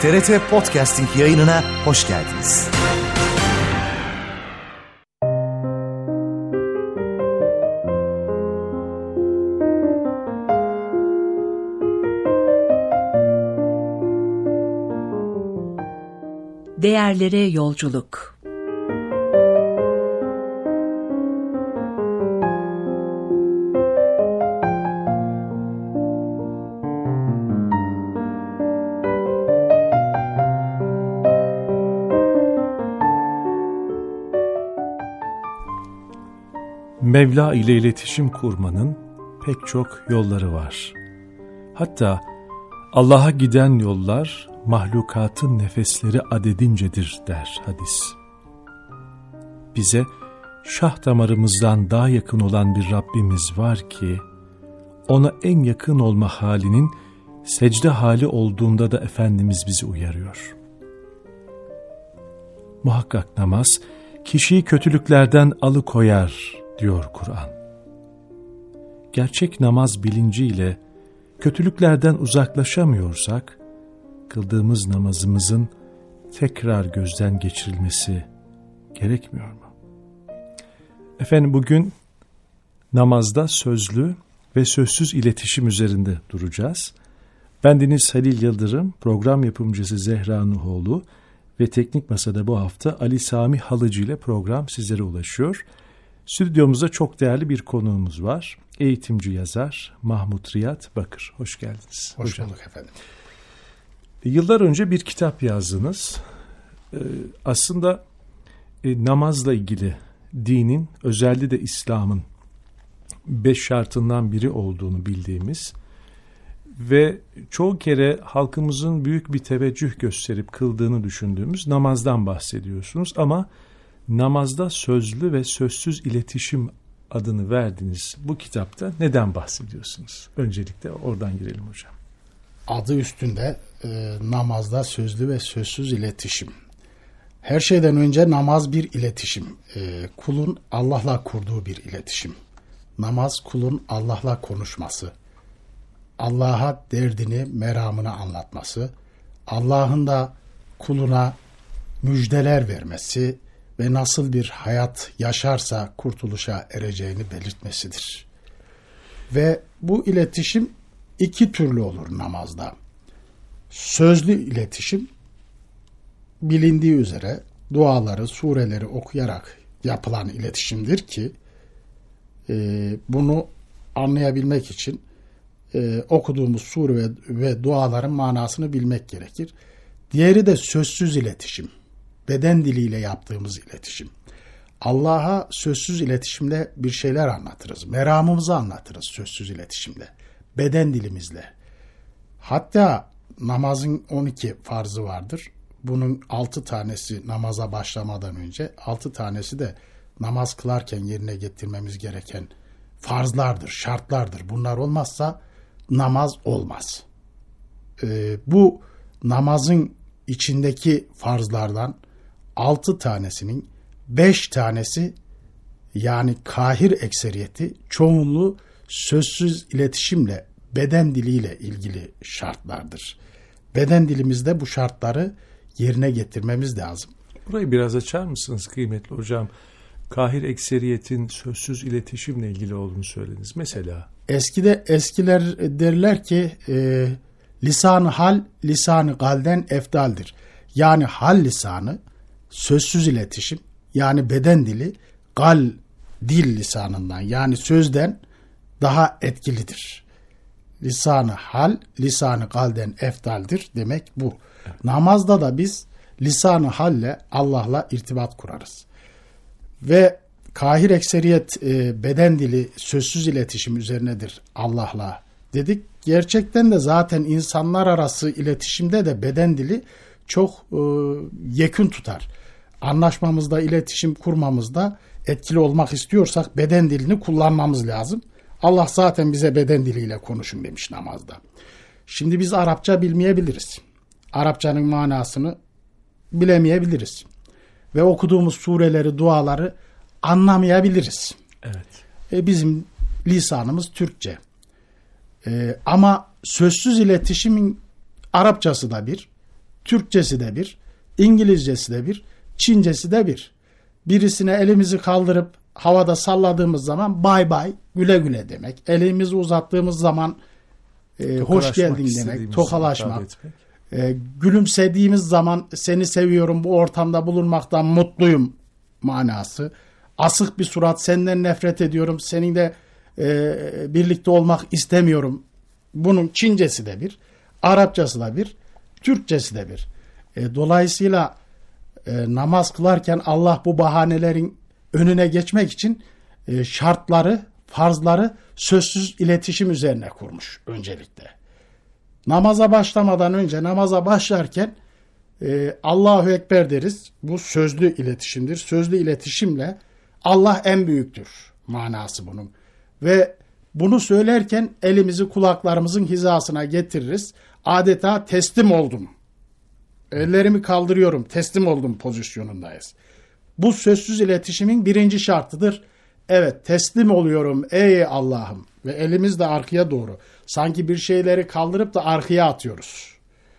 TRT Podcasting yayınına hoş geldiniz. Değerlere yolculuk. Mevla ile iletişim kurmanın pek çok yolları var. Hatta Allah'a giden yollar mahlukatın nefesleri adedincedir der hadis. Bize şah damarımızdan daha yakın olan bir Rabbimiz var ki, ona en yakın olma halinin secde hali olduğunda da Efendimiz bizi uyarıyor. Muhakkak namaz kişiyi kötülüklerden alıkoyar diyor Kur'an. Gerçek namaz bilinciyle kötülüklerden uzaklaşamıyorsak, kıldığımız namazımızın tekrar gözden geçirilmesi gerekmiyor mu? Efendim, bugün namazda sözlü ve sözsüz iletişim üzerinde duracağız. Bendeniz Halil Yıldırım, program yapımcısı Zehra Nuhoğlu ve teknik masada bu hafta Ali Sami Halıcı ile program sizlere ulaşıyor. Stüdyomuzda çok değerli bir konuğumuz var. Eğitimci yazar Mahmut Riyad Bakır. Hoş geldiniz. Hoş bulduk efendim. Yıllar önce bir kitap yazdınız. Aslında namazla ilgili dinin, özellikle de İslam'ın 5 şartından biri olduğunu bildiğimiz ve çoğu kere halkımızın büyük bir teveccüh gösterip kıldığını düşündüğümüz namazdan bahsediyorsunuz. Ama namazda sözlü ve sözsüz iletişim adını verdiğiniz bu kitapta neden bahsediyorsunuz? Öncelikle oradan girelim hocam. Adı üstünde namazda sözlü ve sözsüz iletişim. Her şeyden önce namaz bir iletişim. Kulun Allah'la kurduğu bir iletişim. Namaz kulun Allah'la konuşması. Allah'a derdini, meramını anlatması. Allah'ın da kuluna müjdeler vermesi ve nasıl bir hayat yaşarsa kurtuluşa ereceğini belirtmesidir. Ve bu iletişim iki türlü olur namazda. Sözlü iletişim, bilindiği üzere duaları, sureleri okuyarak yapılan iletişimdir ki bunu anlayabilmek için okuduğumuz sure ve duaların manasını bilmek gerekir. Diğeri de sözsüz iletişim, beden diliyle yaptığımız iletişim. Allah'a sözsüz iletişimle bir şeyler anlatırız, meramımızı anlatırız sözsüz iletişimle, beden dilimizle. Hatta namazın 12 farzı vardır. Bunun 6 tanesi namaza başlamadan önce, 6 tanesi de namaz kılarken yerine getirmemiz gereken farzlardır, şartlardır. Bunlar olmazsa namaz olmaz. Bu namazın içindeki farzlardan 6 tanesinin 5 tanesi, yani kahir ekseriyeti, çoğunluğu sözsüz iletişimle, beden diliyle ilgili şartlardır. Beden dilimizde bu şartları yerine getirmemiz lazım. Burayı biraz açar mısınız kıymetli hocam? Kahir ekseriyetin sözsüz iletişimle ilgili olduğunu söylediniz. Mesela? Eskiler derler ki lisan-ı hal, lisan-ı galden efdaldir. Yani hal lisanı, sözsüz iletişim, yani beden dili, gal, dil lisanından, yani sözden daha etkilidir. Lisan-ı hal, lisan-ı galden efdaldir demek bu. Evet. Namazda da biz lisan-ı halle Allah'la irtibat kurarız. Ve kahir ekseriyet beden dili, sözsüz iletişim üzerinedir Allah'la dedik. Gerçekten de zaten insanlar arası iletişimde de beden dili çok yekün tutar. Anlaşmamızda, iletişim kurmamızda etkili olmak istiyorsak beden dilini kullanmamız lazım. Allah zaten bize beden diliyle konuşun demiş namazda. Şimdi biz Arapça bilmeyebiliriz. Arapçanın manasını bilemeyebiliriz. Ve okuduğumuz sureleri, duaları anlamayabiliriz. Evet. Bizim lisanımız Türkçe. Ama sözsüz iletişimin Arapçası da bir, Türkçesi de bir, İngilizcesi de bir, Çincesi de bir. Birisine elimizi kaldırıp havada salladığımız zaman bay bay, güle güle demek. Elimizi uzattığımız zaman hoş geldin demek, tokalaşmak. Gülümsediğimiz zaman seni seviyorum, bu ortamda bulunmaktan mutluyum manası. Asık bir surat, senden nefret ediyorum, seninle birlikte olmak istemiyorum. Bunun Çincesi de bir, Arapçası da bir, Türkçesi de bir. Dolayısıyla namaz kılarken Allah bu bahanelerin önüne geçmek için şartları, farzları sözsüz iletişim üzerine kurmuş öncelikle. Namaza başlamadan önce, namaza başlarken Allahu Ekber deriz. Bu sözlü iletişimdir. Sözlü iletişimle Allah en büyüktür manası bunun. Ve bunu söylerken elimizi kulaklarımızın hizasına getiririz. Adeta teslim oldum. Ellerimi kaldırıyorum, teslim oldum pozisyonundayız. Bu sözsüz iletişimin birinci şartıdır. Evet, teslim oluyorum ey Allah'ım. Ve elimiz de arkaya doğru. Sanki bir şeyleri kaldırıp da arkaya atıyoruz.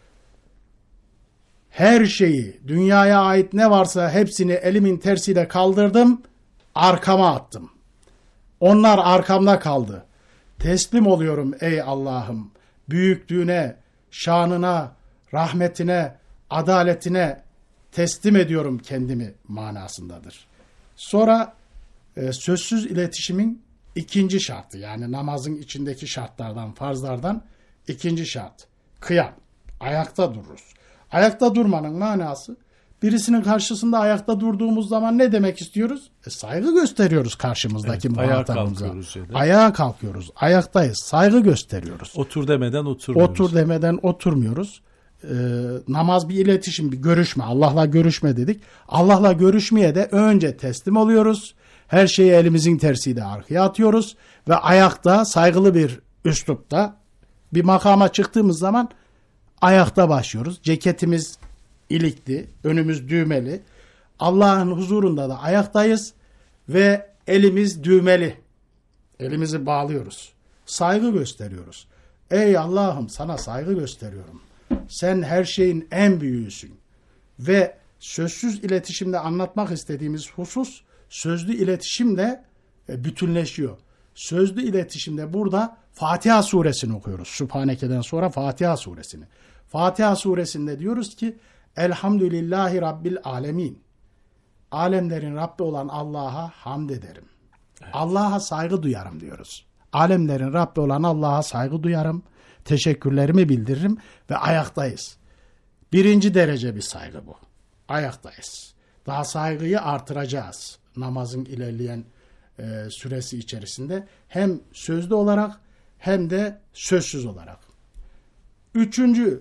Her şeyi, dünyaya ait ne varsa hepsini elimin tersiyle kaldırdım, arkama attım. Onlar arkamda kaldı. Teslim oluyorum ey Allah'ım. Büyüklüğüne, şanına, rahmetine, adaletine teslim ediyorum kendimi manasındadır. Sonra sözsüz iletişimin ikinci şartı, yani namazın içindeki şartlardan, farzlardan ikinci şart. Kıyam. Ayakta dururuz. Ayakta durmanın manası, birisinin karşısında ayakta durduğumuz zaman ne demek istiyoruz? Saygı gösteriyoruz karşımızdaki muhatabımıza. Ayağa kalkıyoruz. Ayaktayız. Saygı gösteriyoruz. Otur demeden oturmuyoruz. Otur demeden oturmuyoruz. Namaz bir iletişim, bir görüşme. Allah'la görüşme dedik. Allah'la görüşmeye de önce teslim oluyoruz. Her şeyi elimizin tersiyle arkaya atıyoruz. Ve ayakta, saygılı bir üslupta bir makama çıktığımız zaman ayakta başlıyoruz. Ceketimiz ilikli, önümüz düğmeli. Allah'ın huzurunda da ayaktayız ve elimiz düğmeli. Elimizi bağlıyoruz. Saygı gösteriyoruz. Ey Allah'ım, sana saygı gösteriyorum. Sen her şeyin en büyüğüsün. Ve sözsüz iletişimde anlatmak istediğimiz husus sözlü iletişimle bütünleşiyor. Sözlü iletişimde burada Fatiha suresini okuyoruz. Sübhaneke'den sonra Fatiha suresini. Fatiha suresinde diyoruz ki Elhamdülillahi Rabbil Alemin. Alemlerin Rabbi olan Allah'a hamd ederim. Evet. Allah'a saygı duyarım diyoruz. Alemlerin Rabbi olan Allah'a saygı duyarım. Teşekkürlerimi bildiririm ve ayaktayız. Birinci derece bir saygı bu. Ayaktayız. Daha saygıyı artıracağız namazın ilerleyen süresi içerisinde. Hem sözlü olarak hem de sözsüz olarak. Üçüncü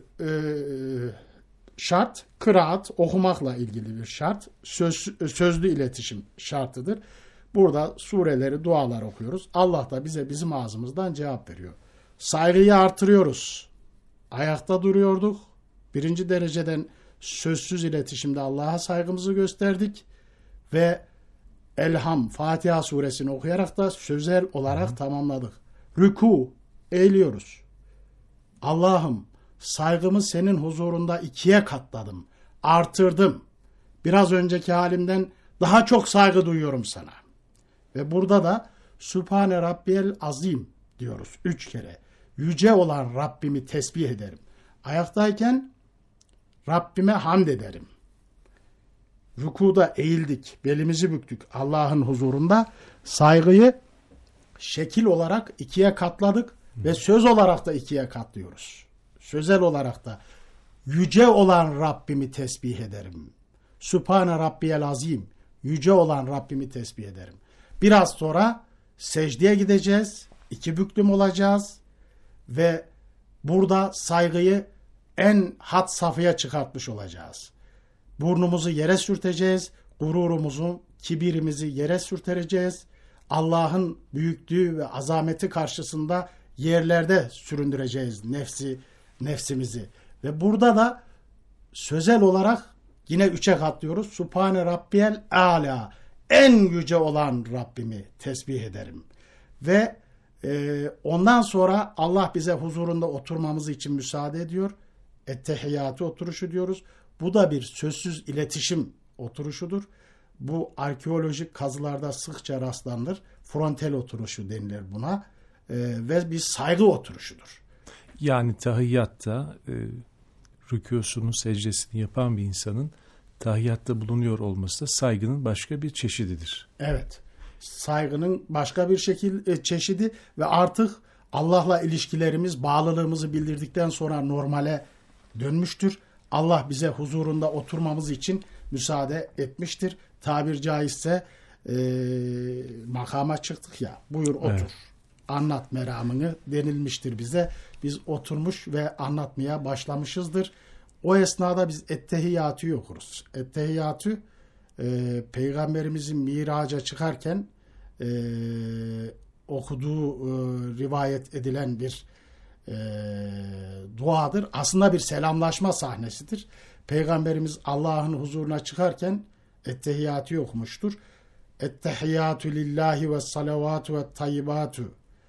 şart, kıraat, okumakla ilgili bir şart. Sözlü iletişim şartıdır. Burada sureleri, dualar okuyoruz. Allah da bize bizim ağzımızdan cevap veriyor. Saygıyı artırıyoruz. Ayakta duruyorduk. Birinci dereceden sözsüz iletişimde Allah'a saygımızı gösterdik. Ve Elham, Fatiha suresini okuyarak da sözel olarak tamamladık. Rükû, eğiliyoruz. Allah'ım, saygımı senin huzurunda ikiye katladım, artırdım. Biraz önceki halimden daha çok saygı duyuyorum sana. Ve burada da Sübhane Rabbiyel Azim diyoruz 3 kere. Yüce olan Rabbimi tesbih ederim. Ayaktayken Rabbime hamd ederim. Rükuda eğildik, belimizi büktük Allah'ın huzurunda. Saygıyı şekil olarak ikiye katladık ve söz olarak da ikiye katlıyoruz. Sözel olarak da yüce olan Rabbimi tesbih ederim. Sübhane Rabbiyel Azim. Yüce olan Rabbimi tesbih ederim. Biraz sonra secdeye gideceğiz. 2 büklüm olacağız. Ve burada saygıyı en had safhaya çıkartmış olacağız. Burnumuzu yere sürteceğiz. Gururumuzu, kibirimizi yere sürtereceğiz. Allah'ın büyüklüğü ve azameti karşısında yerlerde süründüreceğiz nefsimizi. Ve burada da sözel olarak yine 3'e katlıyoruz. Sübhane Rabbiyel Âlâ. En yüce olan Rabbimi tesbih ederim. Ve ondan sonra Allah bize huzurunda oturmamız için müsaade ediyor. Ettehiyyatü oturuşu diyoruz. Bu da bir sözsüz iletişim oturuşudur. Bu arkeolojik kazılarda sıkça rastlanır. Frontal oturuşu denilir buna. Ve bir saygı oturuşudur. Yani tahiyyatta rükûsunu, secdesini yapan bir insanın tahiyyatta bulunuyor olması da saygının başka bir çeşididir. Evet. Saygının başka bir çeşidi ve artık Allah'la ilişkilerimiz, bağlılığımızı bildirdikten sonra normale dönmüştür. Allah bize huzurunda oturmamız için müsaade etmiştir. Tabir caizse makama çıktık ya, buyur otur. Evet. Anlat meramını denilmiştir bize. Biz oturmuş ve anlatmaya başlamışızdır. O esnada biz ettehiyyatü okuruz. Ettehiyyatü Peygamberimizin miraca çıkarken okuduğu rivayet edilen bir duadır. Aslında bir selamlaşma sahnesidir. Peygamberimiz Allah'ın huzuruna çıkarken ettehiyyatü okumuştur. Ettehiyyatü lillahi ve salavatü ve tayyibatü.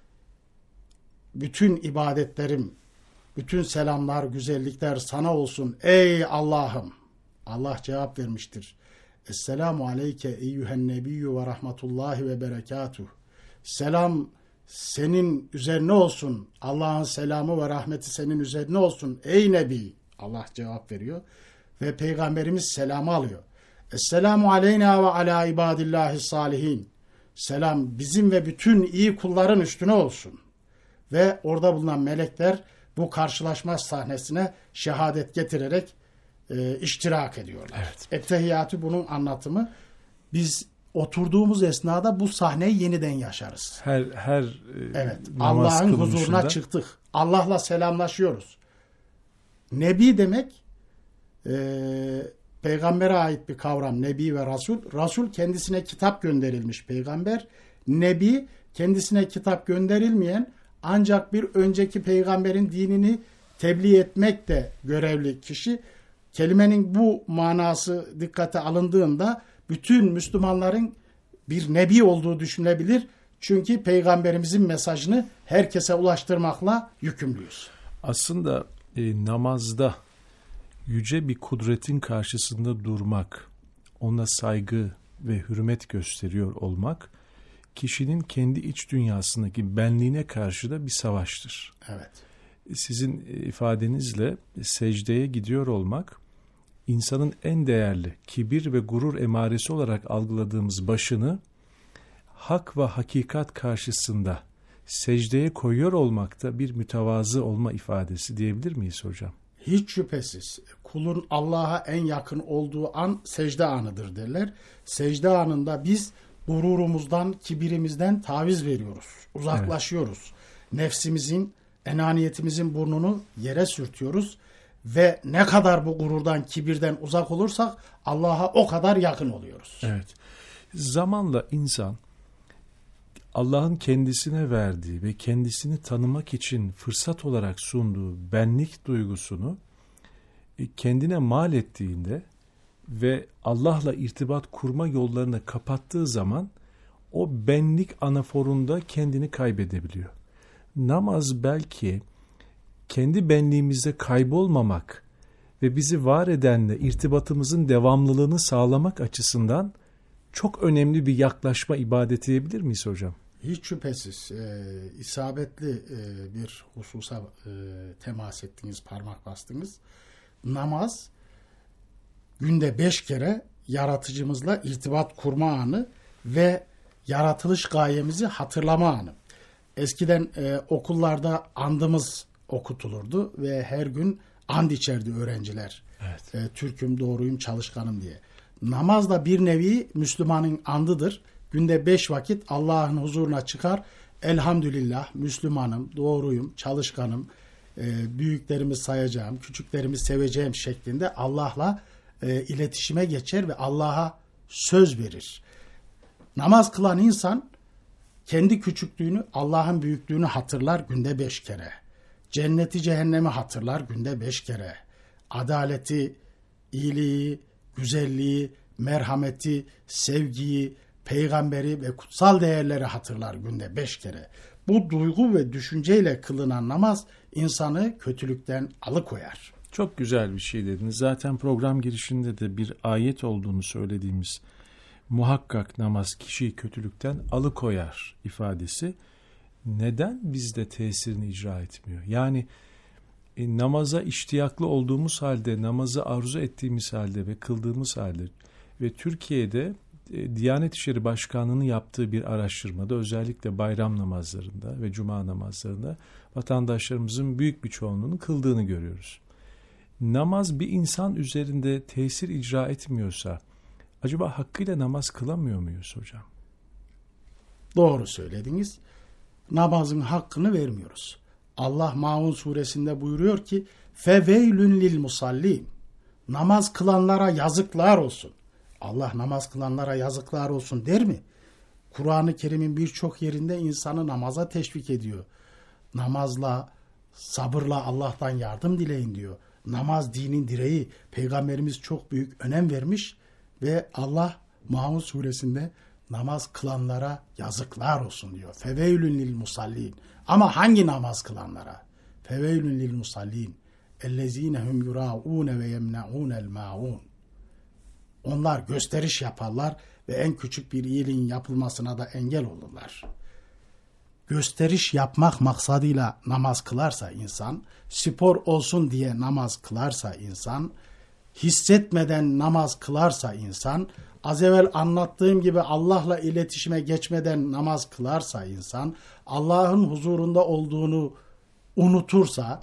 Bütün ibadetlerim, bütün selamlar, güzellikler sana olsun ey Allah'ım. Allah cevap vermiştir. Esselamu aleyke eyyühen nebiyyü ve rahmetullahi ve berekatuh. Selam senin üzerine olsun. Allah'ın selamı ve rahmeti senin üzerine olsun ey Nebi. Allah cevap veriyor. Ve Peygamberimiz selamı alıyor. Esselamu aleyna ve ala ibadillahi salihin. Selam bizim ve bütün iyi kulların üstüne olsun. Ve orada bulunan melekler bu karşılaşma sahnesine şehadet getirerek iştirak ediyorlar. Evet. Ettehiyyatü bunun anlatımı. Biz oturduğumuz esnada bu sahneyi yeniden yaşarız. Evet. Allah'ın huzuruna çıktık. Allah'la selamlaşıyoruz. Nebi demek peygambere ait bir kavram. Nebi ve Rasul. Rasul kendisine kitap gönderilmiş peygamber. Nebi kendisine kitap gönderilmeyen ancak bir önceki peygamberin dinini tebliğ etmekle görevli kişi. Kelimenin bu manası dikkate alındığında bütün Müslümanların bir nebi olduğu düşünülebilir. Çünkü peygamberimizin mesajını herkese ulaştırmakla yükümlüyüz. Aslında namazda yüce bir kudretin karşısında durmak, ona saygı ve hürmet gösteriyor olmak, kişinin kendi iç dünyasındaki benliğine karşı da bir savaştır. Evet. Sizin ifadenizle secdeye gidiyor olmak, insanın en değerli kibir ve gurur emaresi olarak algıladığımız başını hak ve hakikat karşısında secdeye koyuyor olmakta bir mütevazı olma ifadesi diyebilir miyiz hocam? Hiç şüphesiz. Kulun Allah'a en yakın olduğu an secde anıdır derler. Secde anında biz gururumuzdan, kibirimizden taviz veriyoruz. Uzaklaşıyoruz. Evet. Nefsimizin, enaniyetimizin burnunu yere sürtüyoruz. Ve ne kadar bu gururdan, kibirden uzak olursak Allah'a o kadar yakın oluyoruz. Evet. Zamanla insan Allah'ın kendisine verdiği ve kendisini tanımak için fırsat olarak sunduğu benlik duygusunu kendine mal ettiğinde ve Allah'la irtibat kurma yollarını kapattığı zaman o benlik anaforunda kendini kaybedebiliyor. Namaz belki kendi benliğimizde kaybolmamak ve bizi var edenle irtibatımızın devamlılığını sağlamak açısından çok önemli bir yaklaşma ibadeti diyebilir miyiz hocam? Hiç şüphesiz isabetli bir hususa temas ettiniz, parmak bastınız. Namaz günde 5 kere yaratıcımızla irtibat kurma anı ve yaratılış gayemizi hatırlama anı. Eskiden okullarda andımız okutulurdu ve her gün and içerdi öğrenciler. Evet. Türk'üm, doğruyum, çalışkanım diye. Namaz da bir nevi Müslümanın andıdır. Günde 5 vakit Allah'ın huzuruna çıkar. Elhamdülillah Müslümanım, doğruyum, çalışkanım, büyüklerimi sayacağım, küçüklerimi seveceğim şeklinde Allah'la iletişime geçer ve Allah'a söz verir. Namaz kılan insan kendi küçüklüğünü, Allah'ın büyüklüğünü hatırlar günde 5 kere. Cenneti, cehennemi hatırlar günde 5 kere. Adaleti, iyiliği, güzelliği, merhameti, sevgiyi, peygamberi ve kutsal değerleri hatırlar günde 5 kere. Bu duygu ve düşünceyle kılınan namaz insanı kötülükten alıkoyar. Çok güzel bir şey dediniz. Zaten program girişinde de bir ayet olduğunu söylediğimiz muhakkak namaz kişiyi kötülükten alıkoyar ifadesi neden bizde tesirini icra etmiyor? Yani namaza iştiyaklı olduğumuz halde, namazı arzu ettiğimiz halde ve kıldığımız halde ve Türkiye'de Diyanet İşleri Başkanlığı'nın yaptığı bir araştırmada özellikle bayram namazlarında ve cuma namazlarında vatandaşlarımızın büyük bir çoğunluğunun kıldığını görüyoruz. Namaz bir insan üzerinde tesir icra etmiyorsa acaba hakkıyla namaz kılamıyor muyuz hocam? Doğru söylediniz. Namazın hakkını vermiyoruz. Allah Maun suresinde buyuruyor ki feveylün lil musallin. Namaz kılanlara yazıklar olsun. Allah namaz kılanlara yazıklar olsun der mi? Kur'an-ı Kerim'in birçok yerinde insanı namaza teşvik ediyor. Namazla, sabırla Allah'tan yardım dileyin diyor. Namaz dinin direği. Peygamberimiz çok büyük önem vermiş ve Allah Maun suresinde namaz kılanlara yazıklar olsun diyor. Feveylün lil musallin. Ama hangi namaz kılanlara? Feveylün lil musallin. Ellezinehum yuraûne ve yemna'ûnel ma'ûn. Onlar gösteriş yaparlar ve en küçük bir iyiliğin yapılmasına da engel olurlar. Gösteriş yapmak maksadıyla namaz kılarsa insan, spor olsun diye namaz kılarsa insan, hissetmeden namaz kılarsa insan, az evvel anlattığım gibi Allah'la iletişime geçmeden namaz kılarsa insan, Allah'ın huzurunda olduğunu unutursa,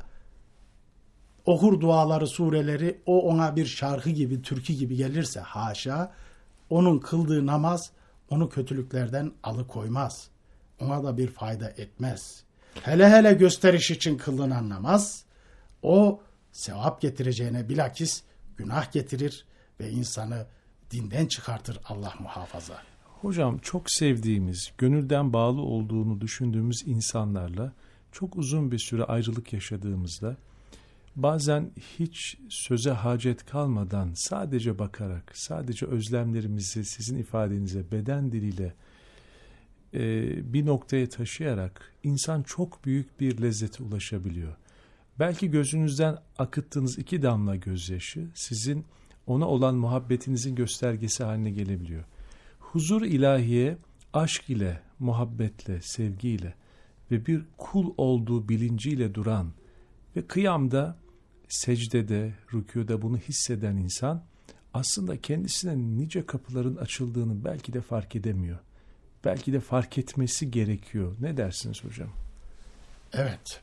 okur duaları, sureleri, o ona bir şarkı gibi, türkü gibi gelirse haşa, onun kıldığı namaz onu kötülüklerden alıkoymaz. Ona da bir fayda etmez. Hele hele gösteriş için kılınan namaz, o sevap getireceğine bilakis günah getirir ve insanı dinden çıkartır, Allah muhafaza. Hocam çok sevdiğimiz, gönülden bağlı olduğunu düşündüğümüz insanlarla çok uzun bir süre ayrılık yaşadığımızda bazen hiç söze hacet kalmadan sadece bakarak, sadece özlemlerimizi sizin ifadenize beden diliyle bir noktaya taşıyarak insan çok büyük bir lezzete ulaşabiliyor. Belki gözünüzden akıttığınız 2 damla gözyaşı sizin ona olan muhabbetinizin göstergesi haline gelebiliyor. Huzur ilahiye aşk ile, muhabbetle, sevgiyle ve bir kul olduğu bilinciyle duran ve kıyamda, secdede, rükûda bunu hisseden insan aslında kendisine nice kapıların açıldığını belki de fark edemiyor. Belki de fark etmesi gerekiyor. Ne dersiniz hocam? Evet.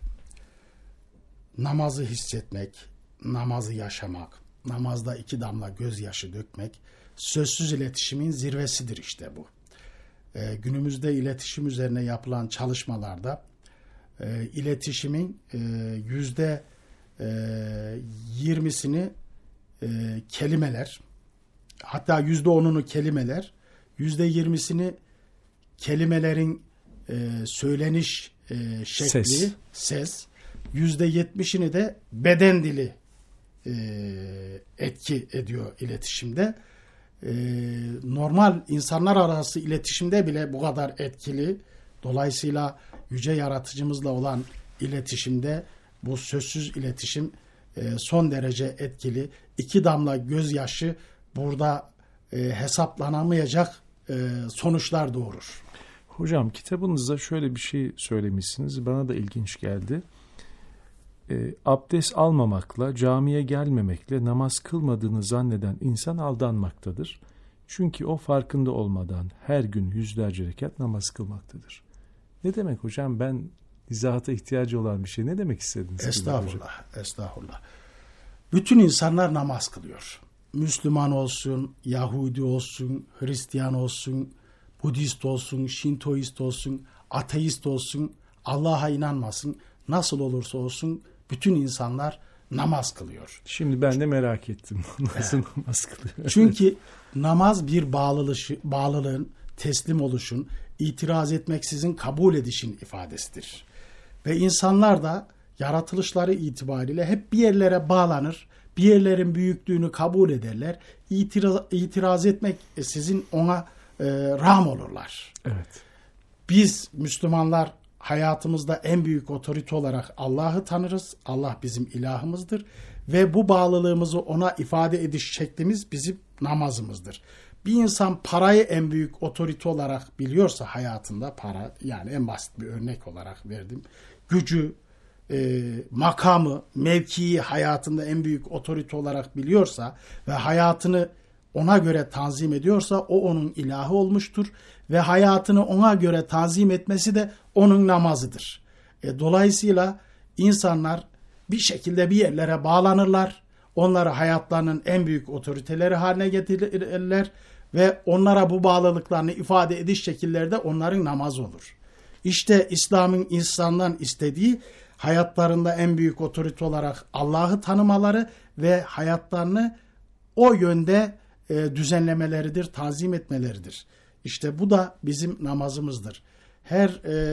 Namazı hissetmek, namazı yaşamak, namazda 2 damla gözyaşı dökmek, sözsüz iletişimin zirvesidir işte bu. Günümüzde iletişim üzerine yapılan çalışmalarda iletişimin %20'sini kelimeler, hatta %10'unu kelimeler, %20'sini kelimelerin söyleniş şekli, ses, %70'ini de beden dili etki ediyor iletişimde. Normal insanlar arası iletişimde bile bu kadar etkili. Dolayısıyla yüce yaratıcımızla olan iletişimde bu sözsüz iletişim son derece etkili. 2 damla gözyaşı burada hesaplanamayacak sonuçlar doğurur. Hocam kitabınızda şöyle bir şey söylemişsiniz. Bana da ilginç geldi. Abdest almamakla, camiye gelmemekle namaz kılmadığını zanneden insan aldanmaktadır. Çünkü o farkında olmadan her gün yüzlerce rekat namaz kılmaktadır. Ne demek hocam? Ben izahata ihtiyacı olan bir şey. Ne demek istediniz? Estağfurullah, estağfurullah. Bütün insanlar namaz kılıyor. Müslüman olsun, Yahudi olsun, Hristiyan olsun, Budist olsun, Şintoist olsun, ateist olsun, Allah'a inanmasın, nasıl olursa olsun bütün insanlar namaz kılıyor. Şimdi ben de merak ettim. Nasıl namaz kılıyor? Çünkü namaz bir bağlılığın, teslim oluşun, itiraz etmeksizin kabul edişin ifadesidir. Ve insanlar da yaratılışları itibariyle hep bir yerlere bağlanır, bir yerlerin büyüklüğünü kabul ederler. İtiraz etmek sizin ona rağm olurlar. Evet. Biz Müslümanlar hayatımızda en büyük otorite olarak Allah'ı tanırız. Allah bizim ilahımızdır. ve bu bağlılığımızı ona ifade ediş şeklimiz bizim namazımızdır. Bir insan parayı en büyük otorite olarak biliyorsa hayatında, para yani en basit bir örnek olarak verdim. Gücü, makamı, mevkiyi hayatında en büyük otorite olarak biliyorsa ve hayatını ona göre tanzim ediyorsa o onun ilahı olmuştur ve hayatını ona göre tanzim etmesi de onun namazıdır. Dolayısıyla insanlar bir şekilde bir yerlere bağlanırlar, onları hayatlarının en büyük otoriteleri haline getirirler ve onlara bu bağlılıklarını ifade ediş şekilleri de onların namazı olur. İşte İslam'ın insandan istediği hayatlarında en büyük otorite olarak Allah'ı tanımaları ve hayatlarını o yönde düzenlemeleridir, tanzim etmeleridir. İşte bu da bizim namazımızdır. Her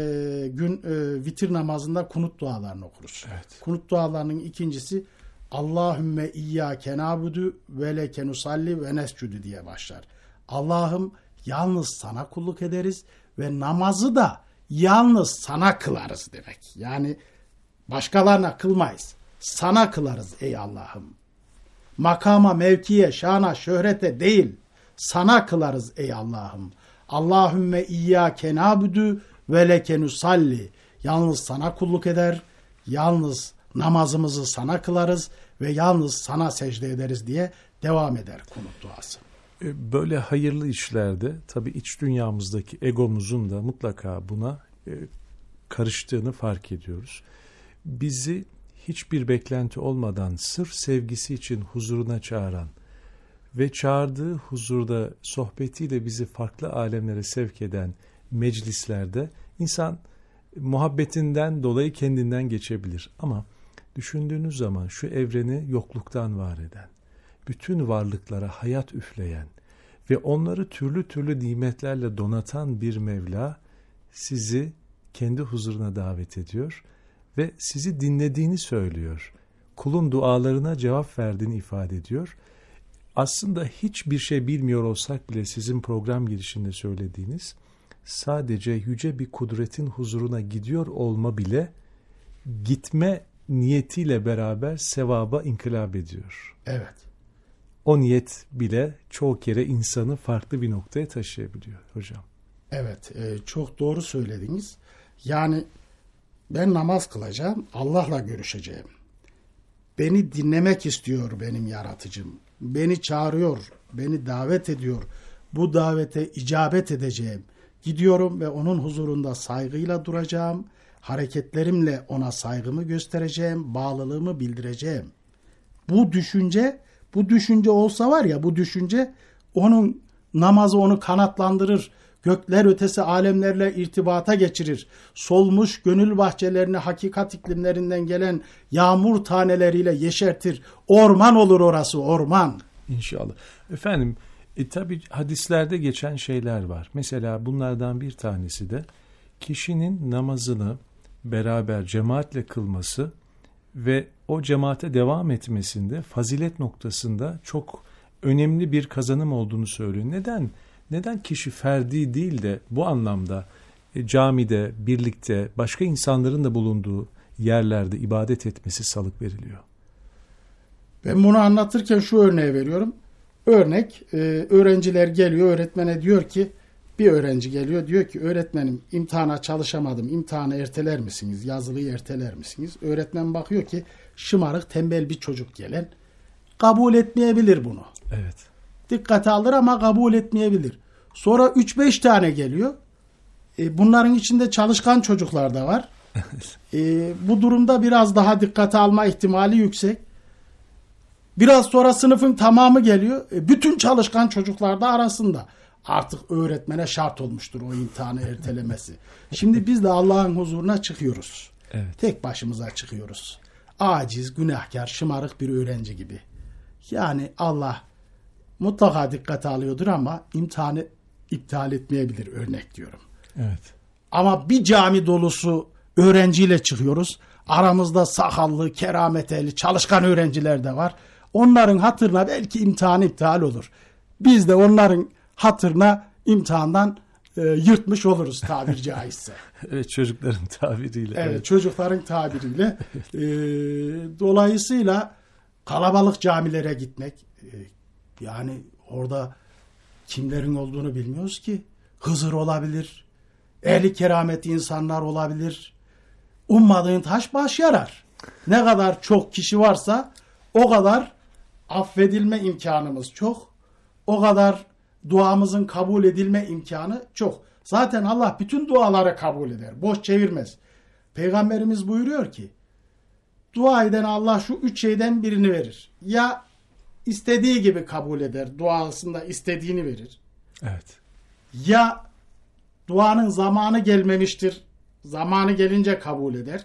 gün vitir namazında kunut dualarını okuruz. Evet. Kunut dualarının ikincisi Allahümme iyyâke na'budu ve leke nusalli ve nescudu diye başlar. Allah'ım yalnız sana kulluk ederiz ve namazı da yalnız sana kılarız demek. Yani başkalarına kılmayız. Sana kılarız ey Allah'ım. Makama, mevkiye, şana, şöhrete değil, sana kılarız ey Allah'ım. Allahümme iyyâke na'budu ve leke nusalli. Yalnız sana kulluk eder, yalnız namazımızı sana kılarız ve yalnız sana secde ederiz diye devam eder kunut duası. Böyle hayırlı işlerde tabii iç dünyamızdaki egomuzun da mutlaka buna karıştığını fark ediyoruz. Bizi hiçbir beklenti olmadan sırf sevgisi için huzuruna çağıran ve çağırdığı huzurda sohbetiyle bizi farklı alemlere sevk eden meclislerde insan muhabbetinden dolayı kendinden geçebilir. Ama düşündüğünüz zaman şu evreni yokluktan var eden, bütün varlıklara hayat üfleyen ve onları türlü türlü nimetlerle donatan bir Mevla sizi kendi huzuruna davet ediyor ve sizi dinlediğini söylüyor. Kulun dualarına cevap verdiğini ifade ediyor. Aslında hiçbir şey bilmiyor olsak bile sizin program girişinde söylediğiniz sadece yüce bir kudretin huzuruna gidiyor olma bile gitme niyetiyle beraber sevaba inkılap ediyor. Evet. O niyet bile çoğu kere insanı farklı bir noktaya taşıyabiliyor hocam. Evet, çok doğru söylediniz. Yani ben namaz kılacağım, Allah'la görüşeceğim. Beni dinlemek istiyor benim yaratıcım. Beni çağırıyor, beni davet ediyor. Bu davete icabet edeceğim. Gidiyorum ve onun huzurunda saygıyla duracağım. Hareketlerimle ona saygımı göstereceğim, bağlılığımı bildireceğim. Bu düşünce olsa var ya, bu düşünce onun namazı onu kanatlandırır. Gökler ötesi alemlerle irtibata geçirir. Solmuş gönül bahçelerini hakikat iklimlerinden gelen yağmur taneleriyle yeşertir. Orman olur orası, orman. İnşallah. Efendim, tabii hadislerde geçen şeyler var. Mesela bunlardan bir tanesi de kişinin namazını beraber cemaatle kılması ve o cemaate devam etmesinde fazilet noktasında çok önemli bir kazanım olduğunu söylüyor. Neden kişi ferdi değil de bu anlamda camide, birlikte, başka insanların da bulunduğu yerlerde ibadet etmesi salık veriliyor? Ben bunu anlatırken şu örneği veriyorum. Örnek, öğrenciler geliyor, öğretmene diyor ki, bir öğrenci geliyor diyor ki öğretmenim imtihana çalışamadım, imtihanı erteler misiniz, yazılıyı erteler misiniz? Öğretmen bakıyor ki şımarık, tembel bir çocuk gelen kabul etmeyebilir bunu. Evet. Dikkate alır ama kabul etmeyebilir. Sonra 3-5 tane geliyor. Bunların içinde çalışkan çocuklar da var. Bu durumda biraz daha dikkate alma ihtimali yüksek. Biraz sonra sınıfın tamamı geliyor. Bütün çalışkan çocuklar da arasında. Artık öğretmene şart olmuştur o imtihanı ertelemesi. Şimdi biz de Allah'ın huzuruna çıkıyoruz. Evet. Tek başımıza çıkıyoruz. Aciz, günahkar, şımarık bir öğrenci gibi. Yani Allah mutlaka dikkate alıyordur ama imtihanı iptal etmeyebilir, örnek diyorum. Evet. Ama bir cami dolusu öğrenciyle çıkıyoruz. Aramızda sakallı, keramet ehli, çalışkan öğrenciler de var. Onların hatırına belki imtihan iptal olur. Biz de onların hatırına imtihandan yırtmış oluruz tabiri caizse. Evet, çocukların tabiriyle. Evet, çocukların tabiriyle. Dolayısıyla Kalabalık camilere gitmek. Yani orada kimlerin olduğunu bilmiyoruz ki. Hızır olabilir. Ehli kerameti insanlar olabilir. Ummadığın taş baş yarar. Ne kadar çok kişi varsa o kadar affedilme imkanımız çok. O kadar duamızın kabul edilme imkanı çok. Zaten Allah bütün duaları kabul eder. Boş çevirmez. Peygamberimiz buyuruyor ki dua eden Allah şu 3 şeyden birini verir. Ya istediği gibi kabul eder. Duasında istediğini verir. Evet. Ya duanın zamanı gelmemiştir. Zamanı gelince kabul eder.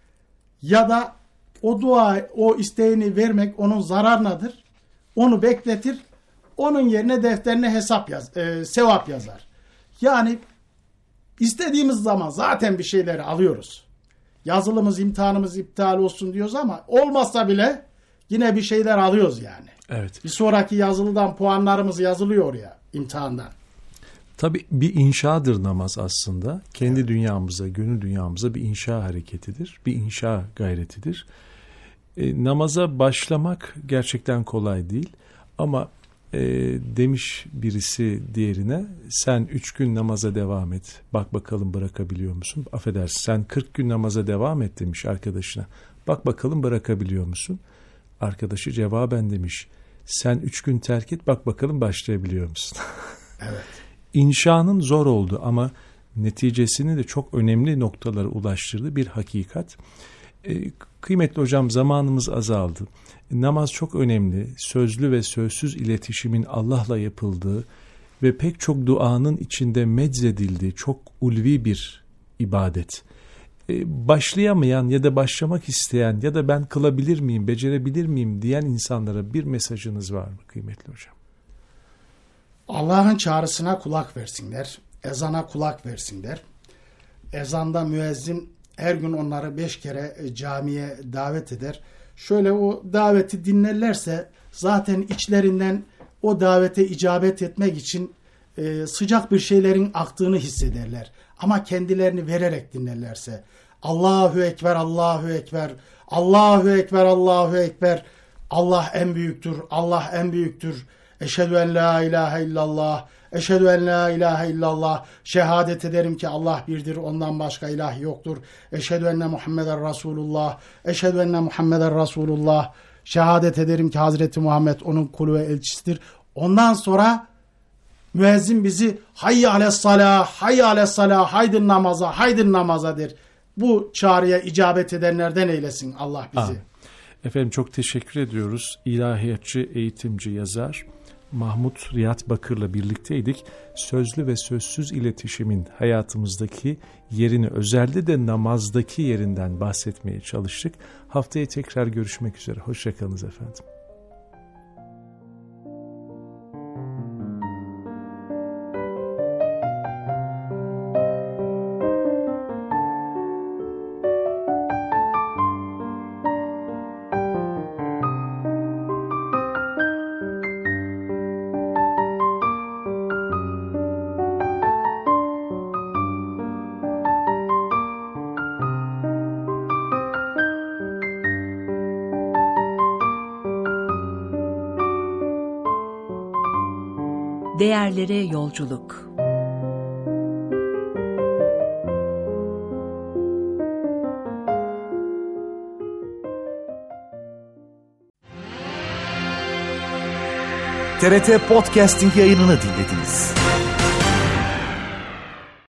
Ya da o dua, o isteğini vermek onun zararınadır. Onu bekletir. Onun yerine defterine sevap yazar. Yani istediğimiz zaman zaten bir şeyleri alıyoruz. Yazılımız, imtihanımız iptal olsun diyoruz ama olmazsa bile yine bir şeyler alıyoruz yani. Evet. Bir sonraki yazılıdan puanlarımız yazılıyor oraya imtihandan. Tabii bir inşadır namaz aslında. Kendi dünyamıza, gönül dünyamıza bir inşa hareketidir. Bir inşa gayretidir. Namaza başlamak gerçekten kolay değil. Ama demiş birisi diğerine, sen 3 gün namaza devam et. Bak bakalım bırakabiliyor musun? Affedersin, sen 40 gün namaza devam et demiş arkadaşına. Bak bakalım bırakabiliyor musun? Arkadaşı cevaben demiş, sen 3 gün terk et, bak bakalım başlayabiliyor musun? Evet. İnşanın zor oldu ama neticesini de çok önemli noktalara ulaştırdı bir hakikat. Kıymetli hocam, zamanımız azaldı. Namaz çok önemli. Sözlü ve sözsüz iletişimin Allah'la yapıldığı ve pek çok duanın içinde meczedildiği çok ulvi bir ibadet. Başlayamayan ya da başlamak isteyen ya da ben kılabilir miyim, becerebilir miyim diyen insanlara bir mesajınız var mı kıymetli hocam? Allah'ın çağrısına kulak versinler. Ezana kulak versinler. Ezanda müezzin her gün onları 5 kere camiye davet eder. Şöyle o daveti dinlerlerse zaten içlerinden o davete icabet etmek için sıcak bir şeylerin aktığını hissederler. Ama kendilerini vererek dinlerlerse Allahu Ekber, Allahu Ekber, Allahu Ekber, Allahu Ekber, Allah en büyüktür, Allah en büyüktür. Eşhedü en la ilahe illallah, eşhedü en la ilahe illallah, şehadet ederim ki Allah birdir, ondan başka ilah yoktur. Eşhedü enne Muhammeden Resulullah, eşhedü enne Muhammeden Resulullah, şehadet ederim ki Hazreti Muhammed onun kulu ve elçisidir. Ondan sonra müezzin bizi hayy aleyhissalah, hayy aleyhissalah, haydın namaza, haydın namaza der. Bu çağrıya icabet edenlerden eylesin Allah bizi. Amin. Efendim çok teşekkür ediyoruz. İlahiyatçı, eğitimci, yazar Mahmut Riyad Bakır'la birlikteydik. Sözlü ve sözsüz iletişimin hayatımızdaki yerini, özellikle de namazdaki yerinden bahsetmeye çalıştık. Haftaya tekrar görüşmek üzere. Hoşça kalınız efendim. Değerlere yolculuk. TRT Podcasting yayınını dinlediniz.